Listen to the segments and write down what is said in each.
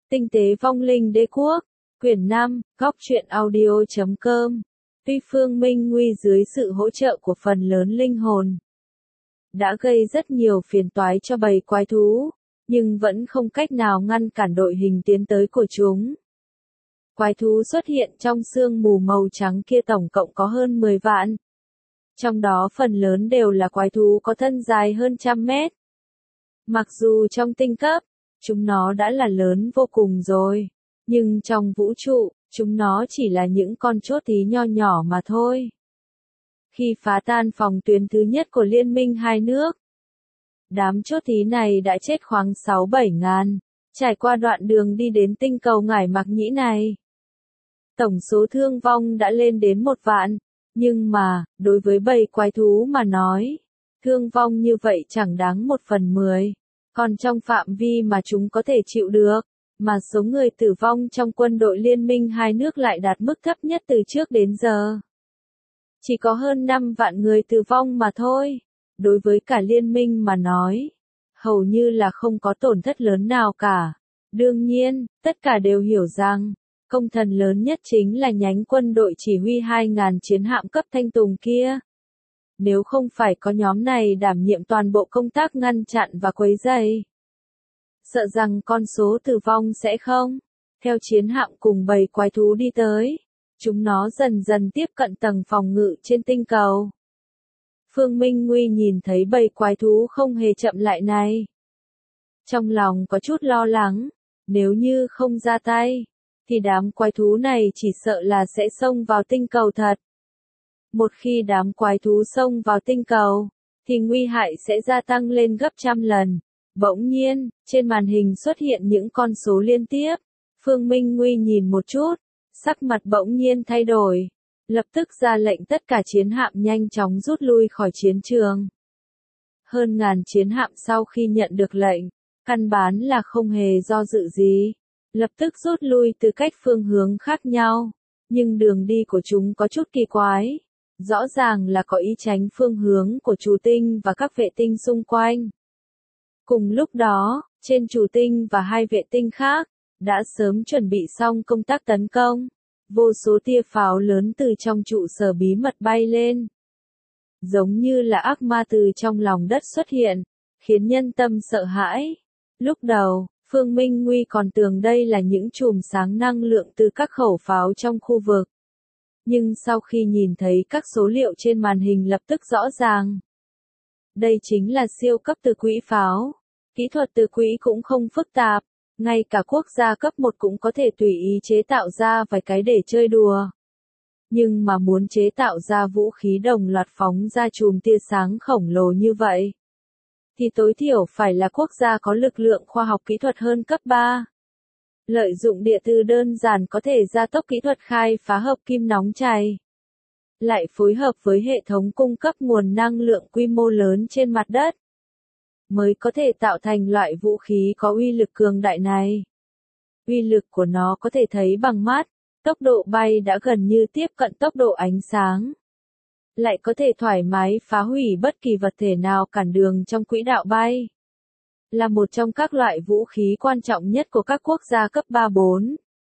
Tinh tế vong linh đế quốc, quyển 5, góc truyện audio.com. Tuy Phương Minh Nguy dưới sự hỗ trợ của phần lớn linh hồn đã gây rất nhiều phiền toái cho bầy quái thú, nhưng vẫn không cách nào ngăn cản đội hình tiến tới của chúng. Quái thú xuất hiện trong sương mù màu trắng kia tổng cộng có hơn 10 vạn. Trong đó phần lớn đều là quái thú có thân dài hơn 100 mét. Mặc dù trong tinh cấp, chúng nó đã là lớn vô cùng rồi, nhưng trong vũ trụ, chúng nó chỉ là những con chốt tí nho nhỏ mà thôi. Khi phá tan phòng tuyến thứ nhất của Liên minh hai nước, đám chốt tí này đã chết khoảng 6-7 ngàn, trải qua đoạn đường đi đến tinh cầu Ngải Mặc Nhĩ này. Tổng số thương vong đã lên đến 1 vạn, nhưng mà, đối với bầy quái thú mà nói, thương vong như vậy chẳng đáng 1/10, còn trong phạm vi mà chúng có thể chịu được, mà số người tử vong trong quân đội liên minh hai nước lại đạt mức thấp nhất từ trước đến giờ. Chỉ có hơn 5 vạn người tử vong mà thôi, đối với cả liên minh mà nói, hầu như là không có tổn thất lớn nào cả. Đương nhiên, tất cả đều hiểu rằng, công thần lớn nhất chính là nhánh quân đội chỉ huy 2.000 chiến hạm cấp thanh tùng kia. Nếu không phải có nhóm này đảm nhiệm toàn bộ công tác ngăn chặn và quấy rầy, sợ rằng con số tử vong sẽ không. Theo chiến hạm cùng bầy quái thú đi tới, chúng nó dần dần tiếp cận tầng phòng ngự trên tinh cầu. Phương Minh Nguy nhìn thấy bầy quái thú không hề chậm lại này. Trong lòng có chút lo lắng, nếu như không ra tay, thì đám quái thú này chỉ sợ là sẽ xông vào tinh cầu thật. Một khi đám quái thú xông vào tinh cầu, thì nguy hại sẽ gia tăng lên gấp 100 lần. Bỗng nhiên, trên màn hình xuất hiện những con số liên tiếp. Phương Minh Nguy nhìn một chút, sắc mặt bỗng nhiên thay đổi. Lập tức ra lệnh tất cả chiến hạm nhanh chóng rút lui khỏi chiến trường. Hơn ngàn chiến hạm sau khi nhận được lệnh, căn bản là không hề do dự gì. Lập tức rút lui từ cách phương hướng khác nhau. Nhưng đường đi của chúng có chút kỳ quái. Rõ ràng là có ý tránh phương hướng của chủ tinh và các vệ tinh xung quanh. Cùng lúc đó, trên chủ tinh và hai vệ tinh khác, đã sớm chuẩn bị xong công tác tấn công. Vô số tia pháo lớn từ trong trụ sở bí mật bay lên. Giống như là ác ma từ trong lòng đất xuất hiện, khiến nhân tâm sợ hãi. Lúc đầu, Phương Minh Nguy còn tưởng đây là những chùm sáng năng lượng từ các khẩu pháo trong khu vực. Nhưng sau khi nhìn thấy các số liệu trên màn hình lập tức rõ ràng. Đây chính là siêu cấp từ quỹ pháo. Kỹ thuật từ quỹ cũng không phức tạp, ngay cả quốc gia cấp 1 cũng có thể tùy ý chế tạo ra vài cái để chơi đùa. Nhưng mà muốn chế tạo ra vũ khí đồng loạt phóng ra chùm tia sáng khổng lồ như vậy, thì tối thiểu phải là quốc gia có lực lượng khoa học kỹ thuật hơn cấp 3. Lợi dụng địa từ đơn giản có thể gia tốc kỹ thuật khai phá hợp kim nóng chảy. Lại phối hợp với hệ thống cung cấp nguồn năng lượng quy mô lớn trên mặt đất, mới có thể tạo thành loại vũ khí có uy lực cường đại này. Uy lực của nó có thể thấy bằng mắt, tốc độ bay đã gần như tiếp cận tốc độ ánh sáng. Lại có thể thoải mái phá hủy bất kỳ vật thể nào cản đường trong quỹ đạo bay. Là một trong các loại vũ khí quan trọng nhất của các quốc gia cấp 3-4.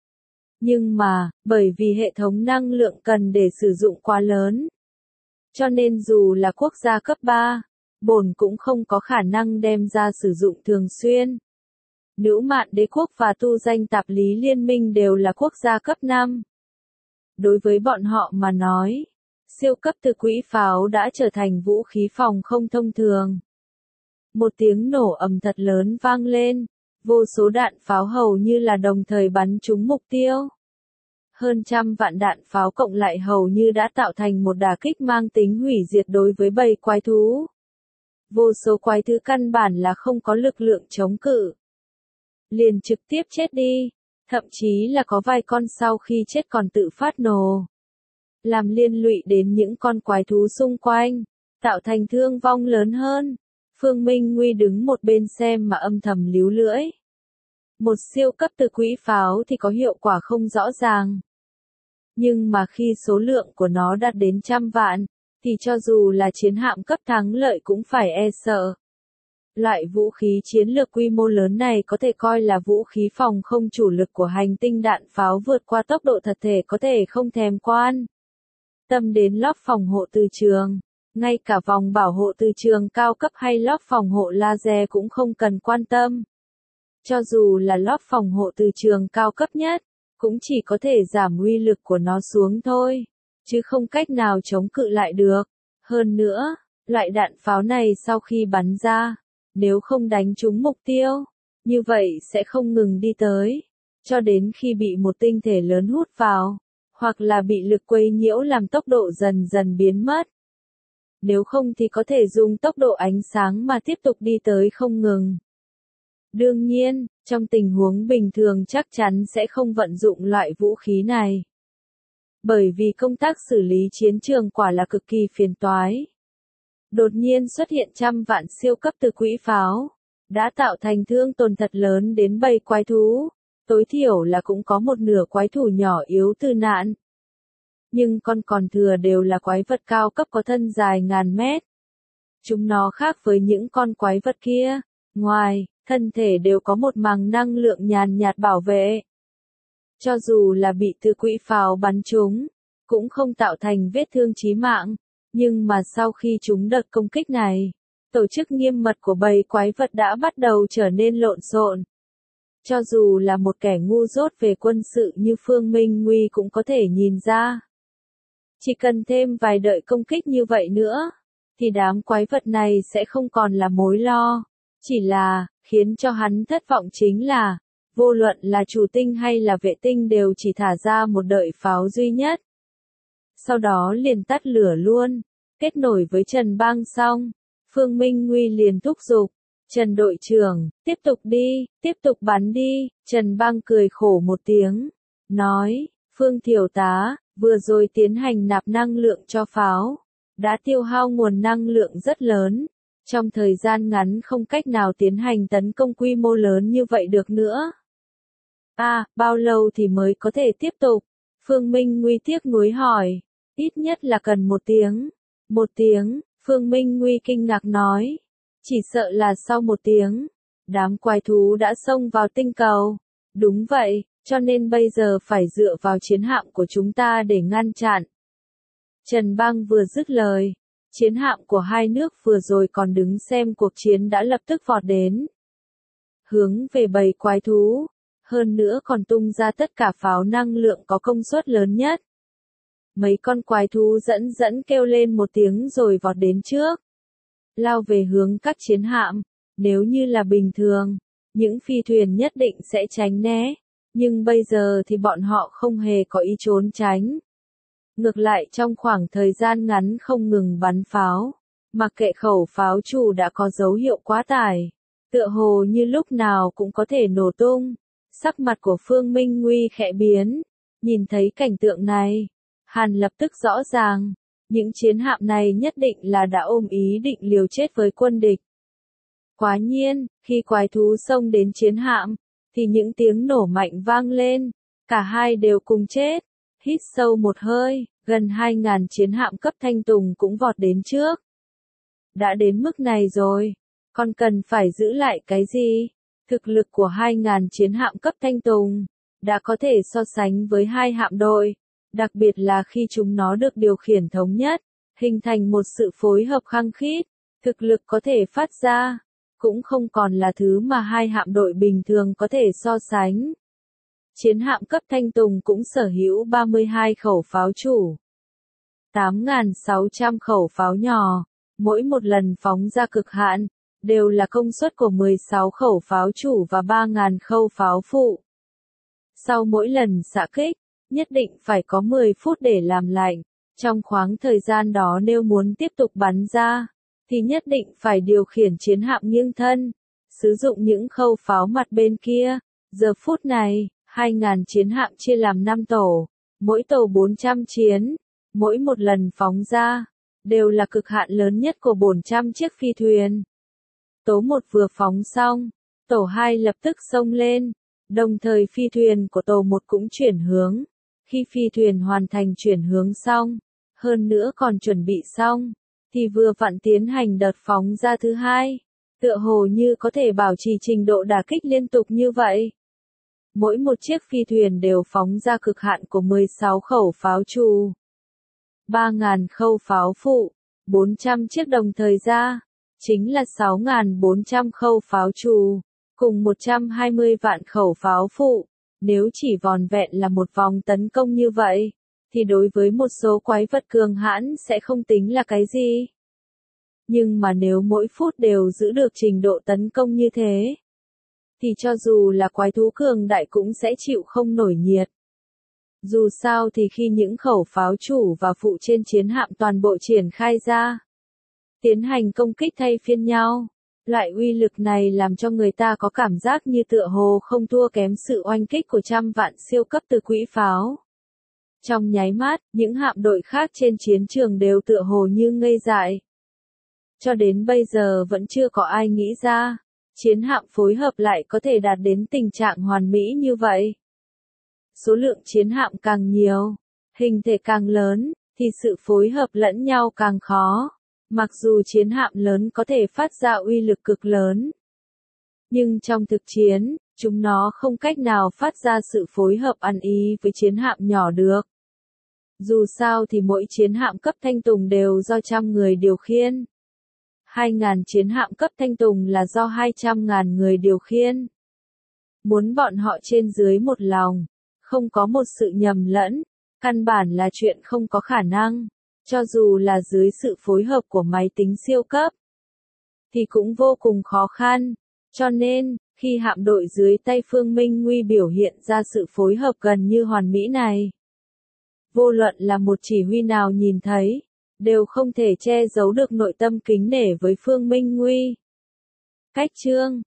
Nhưng mà, bởi vì hệ thống năng lượng cần để sử dụng quá lớn, cho nên dù là quốc gia cấp 3, 4 cũng không có khả năng đem ra sử dụng thường xuyên. Nữ Mạn Đế quốc và tu danh tạp lý liên minh đều là quốc gia cấp 5. Đối với bọn họ mà nói, siêu cấp từ quỹ pháo đã trở thành vũ khí phòng không thông thường. Một tiếng nổ ầm thật lớn vang lên, vô số đạn pháo hầu như là đồng thời bắn trúng mục tiêu. Hơn 100 vạn đạn pháo cộng lại hầu như đã tạo thành một đả kích mang tính hủy diệt đối với bầy quái thú. Vô số quái thú căn bản là không có lực lượng chống cự, liền trực tiếp chết đi, thậm chí là có vài con sau khi chết còn tự phát nổ, làm liên lụy đến những con quái thú xung quanh, tạo thành thương vong lớn hơn. Phương Minh Nguy đứng một bên xem mà âm thầm líu lưỡi. Một siêu cấp từ quỹ pháo thì có hiệu quả không rõ ràng. Nhưng mà khi số lượng của nó đạt đến 100 vạn, thì cho dù là chiến hạm cấp thắng lợi cũng phải e sợ. Loại vũ khí chiến lược quy mô lớn này có thể coi là vũ khí phòng không chủ lực của hành tinh, đạn pháo vượt qua tốc độ thật thể có thể không thèm quan tâm đến lớp phòng hộ từ trường. Ngay cả vòng bảo hộ từ trường cao cấp hay lớp phòng hộ laser cũng không cần quan tâm. Cho dù là lớp phòng hộ từ trường cao cấp nhất, cũng chỉ có thể giảm uy lực của nó xuống thôi, chứ không cách nào chống cự lại được. Hơn nữa, loại đạn pháo này sau khi bắn ra, nếu không đánh trúng mục tiêu, như vậy sẽ không ngừng đi tới, cho đến khi bị một tinh thể lớn hút vào, hoặc là bị lực quấy nhiễu làm tốc độ dần dần biến mất. Nếu không thì có thể dùng tốc độ ánh sáng mà tiếp tục đi tới không ngừng. Đương nhiên, trong tình huống bình thường chắc chắn sẽ không vận dụng loại vũ khí này. Bởi vì công tác xử lý chiến trường quả là cực kỳ phiền toái. Đột nhiên xuất hiện trăm vạn siêu cấp từ quỹ pháo, đã tạo thành thương tổn thật lớn đến bầy quái thú, tối thiểu là cũng có một nửa quái thủ nhỏ yếu tử nạn. Nhưng còn thừa đều là quái vật cao cấp có thân dài ngàn mét. Chúng nó khác với những con quái vật kia, ngoài thân thể đều có một màng năng lượng nhàn nhạt bảo vệ. Cho dù là bị từ quỹ pháo bắn trúng, cũng không tạo thành vết thương chí mạng, nhưng mà sau khi chúng đợt công kích này, tổ chức nghiêm mật của bầy quái vật đã bắt đầu trở nên lộn xộn. Cho dù là một kẻ ngu dốt về quân sự như Phương Minh Nguy cũng có thể nhìn ra. Chỉ cần thêm vài đợt công kích như vậy nữa, thì đám quái vật này sẽ không còn là mối lo. Chỉ là, khiến cho hắn thất vọng chính là, vô luận là chủ tinh hay là vệ tinh đều chỉ thả ra một đợt pháo duy nhất. Sau đó liền tắt lửa luôn, kết nối với Trần Bang xong, Phương Minh Nguy liền thúc giục, Trần đội trưởng, tiếp tục đi, tiếp tục bắn đi. Trần Bang cười khổ một tiếng, nói, Phương thiếu tá, vừa rồi tiến hành nạp năng lượng cho pháo, đã tiêu hao nguồn năng lượng rất lớn, trong thời gian ngắn không cách nào tiến hành tấn công quy mô lớn như vậy được nữa. Bao lâu thì mới có thể tiếp tục? Phương Minh Nguy tiếc nuối hỏi, ít nhất là cần 1 tiếng. 1 tiếng, Phương Minh Nguy kinh ngạc nói, chỉ sợ là sau 1 tiếng, đám quái thú đã xông vào tinh cầu. Đúng vậy, cho nên bây giờ phải dựa vào chiến hạm của chúng ta để ngăn chặn. Trần Bang vừa dứt lời, chiến hạm của hai nước vừa rồi còn đứng xem cuộc chiến đã lập tức vọt đến. Hướng về bầy quái thú, hơn nữa còn tung ra tất cả pháo năng lượng có công suất lớn nhất. Mấy con quái thú dẫn kêu lên một tiếng rồi vọt đến trước. Lao về hướng các chiến hạm, nếu như là bình thường, những phi thuyền nhất định sẽ tránh né, nhưng bây giờ thì bọn họ không hề có ý trốn tránh. Ngược lại trong khoảng thời gian ngắn không ngừng bắn pháo, mặc kệ khẩu pháo chủ đã có dấu hiệu quá tải, tựa hồ như lúc nào cũng có thể nổ tung. Sắc mặt của Phương Minh Nguy khẽ biến, nhìn thấy cảnh tượng này, hắn lập tức rõ ràng, những chiến hạm này nhất định là đã ôm ý định liều chết với quân địch. Quả nhiên, khi quái thú xông đến chiến hạm, thì những tiếng nổ mạnh vang lên, cả hai đều cùng chết. Hít sâu một hơi, gần 2.000 chiến hạm cấp thanh tùng cũng vọt đến trước. Đã đến mức này rồi, còn cần phải giữ lại cái gì? Thực lực của 2.000 chiến hạm cấp thanh tùng đã có thể so sánh với 2 hạm đội, đặc biệt là khi chúng nó được điều khiển thống nhất, hình thành một sự phối hợp khăng khít, thực lực có thể phát ra, cũng không còn là thứ mà 2 hạm đội bình thường có thể so sánh. Chiến hạm cấp thanh tùng cũng sở hữu 32 khẩu pháo chủ, 8.600 khẩu pháo nhỏ, mỗi một lần phóng ra cực hạn, đều là công suất của 16 khẩu pháo chủ và 3.000 khẩu pháo phụ. Sau mỗi lần xạ kích, nhất định phải có 10 phút để làm lạnh. Trong khoảng thời gian đó nếu muốn tiếp tục bắn ra, thì nhất định phải điều khiển chiến hạm nghiêng thân, sử dụng những khẩu pháo mặt bên kia. Giờ phút này, 2.000 chiến hạm chia làm 5 tổ, mỗi tổ 400 chiến, mỗi một lần phóng ra, đều là cực hạn lớn nhất của 400 chiếc phi thuyền. Tổ 1 vừa phóng xong, tổ 2 lập tức xông lên, đồng thời phi thuyền của tổ 1 cũng chuyển hướng. Khi phi thuyền hoàn thành chuyển hướng xong, hơn nữa còn chuẩn bị xong, thì vừa vặn tiến hành đợt phóng ra thứ hai. tựa hồ như có thể bảo trì trình độ đả kích liên tục như vậy. Mỗi một chiếc phi thuyền đều phóng ra cực hạn của 16 khẩu pháo trù, 3.000 khẩu pháo phụ, 400 chiếc đồng thời ra, chính là 6.400 khẩu pháo trù, cùng 120 vạn khẩu pháo phụ. Nếu chỉ vòn vẹn là một vòng tấn công như vậy, thì đối với một số quái vật cường hãn sẽ không tính là cái gì. Nhưng mà nếu mỗi phút đều giữ được trình độ tấn công như thế, thì cho dù là quái thú cường đại cũng sẽ chịu không nổi nhiệt. Dù sao thì khi những khẩu pháo chủ và phụ trên chiến hạm toàn bộ triển khai ra, tiến hành công kích thay phiên nhau, loại uy lực này làm cho người ta có cảm giác như tựa hồ không thua kém sự oanh kích của trăm vạn siêu cấp từ quỹ pháo. Trong nháy mắt, những hạm đội khác trên chiến trường đều tựa hồ như ngây dại. Cho đến bây giờ vẫn chưa có ai nghĩ ra, chiến hạm phối hợp lại có thể đạt đến tình trạng hoàn mỹ như vậy. Số lượng chiến hạm càng nhiều, hình thể càng lớn, thì sự phối hợp lẫn nhau càng khó. Mặc dù chiến hạm lớn có thể phát ra uy lực cực lớn, nhưng trong thực chiến, chúng nó không cách nào phát ra sự phối hợp ăn ý với chiến hạm nhỏ được. Dù sao thì mỗi chiến hạm cấp thanh tùng đều do trăm người điều khiển. 2.000 chiến hạm cấp thanh tùng là do 200.000 người điều khiển. Muốn bọn họ trên dưới một lòng, không có một sự nhầm lẫn, căn bản là chuyện không có khả năng. Cho dù là dưới sự phối hợp của máy tính siêu cấp, thì cũng vô cùng khó khăn. Cho nên, khi hạm đội dưới tay Phương Minh Nguy biểu hiện ra sự phối hợp gần như hoàn mỹ này, vô luận là một chỉ huy nào nhìn thấy, đều không thể che giấu được nội tâm kính nể với Phương Minh Nguy. Cách chương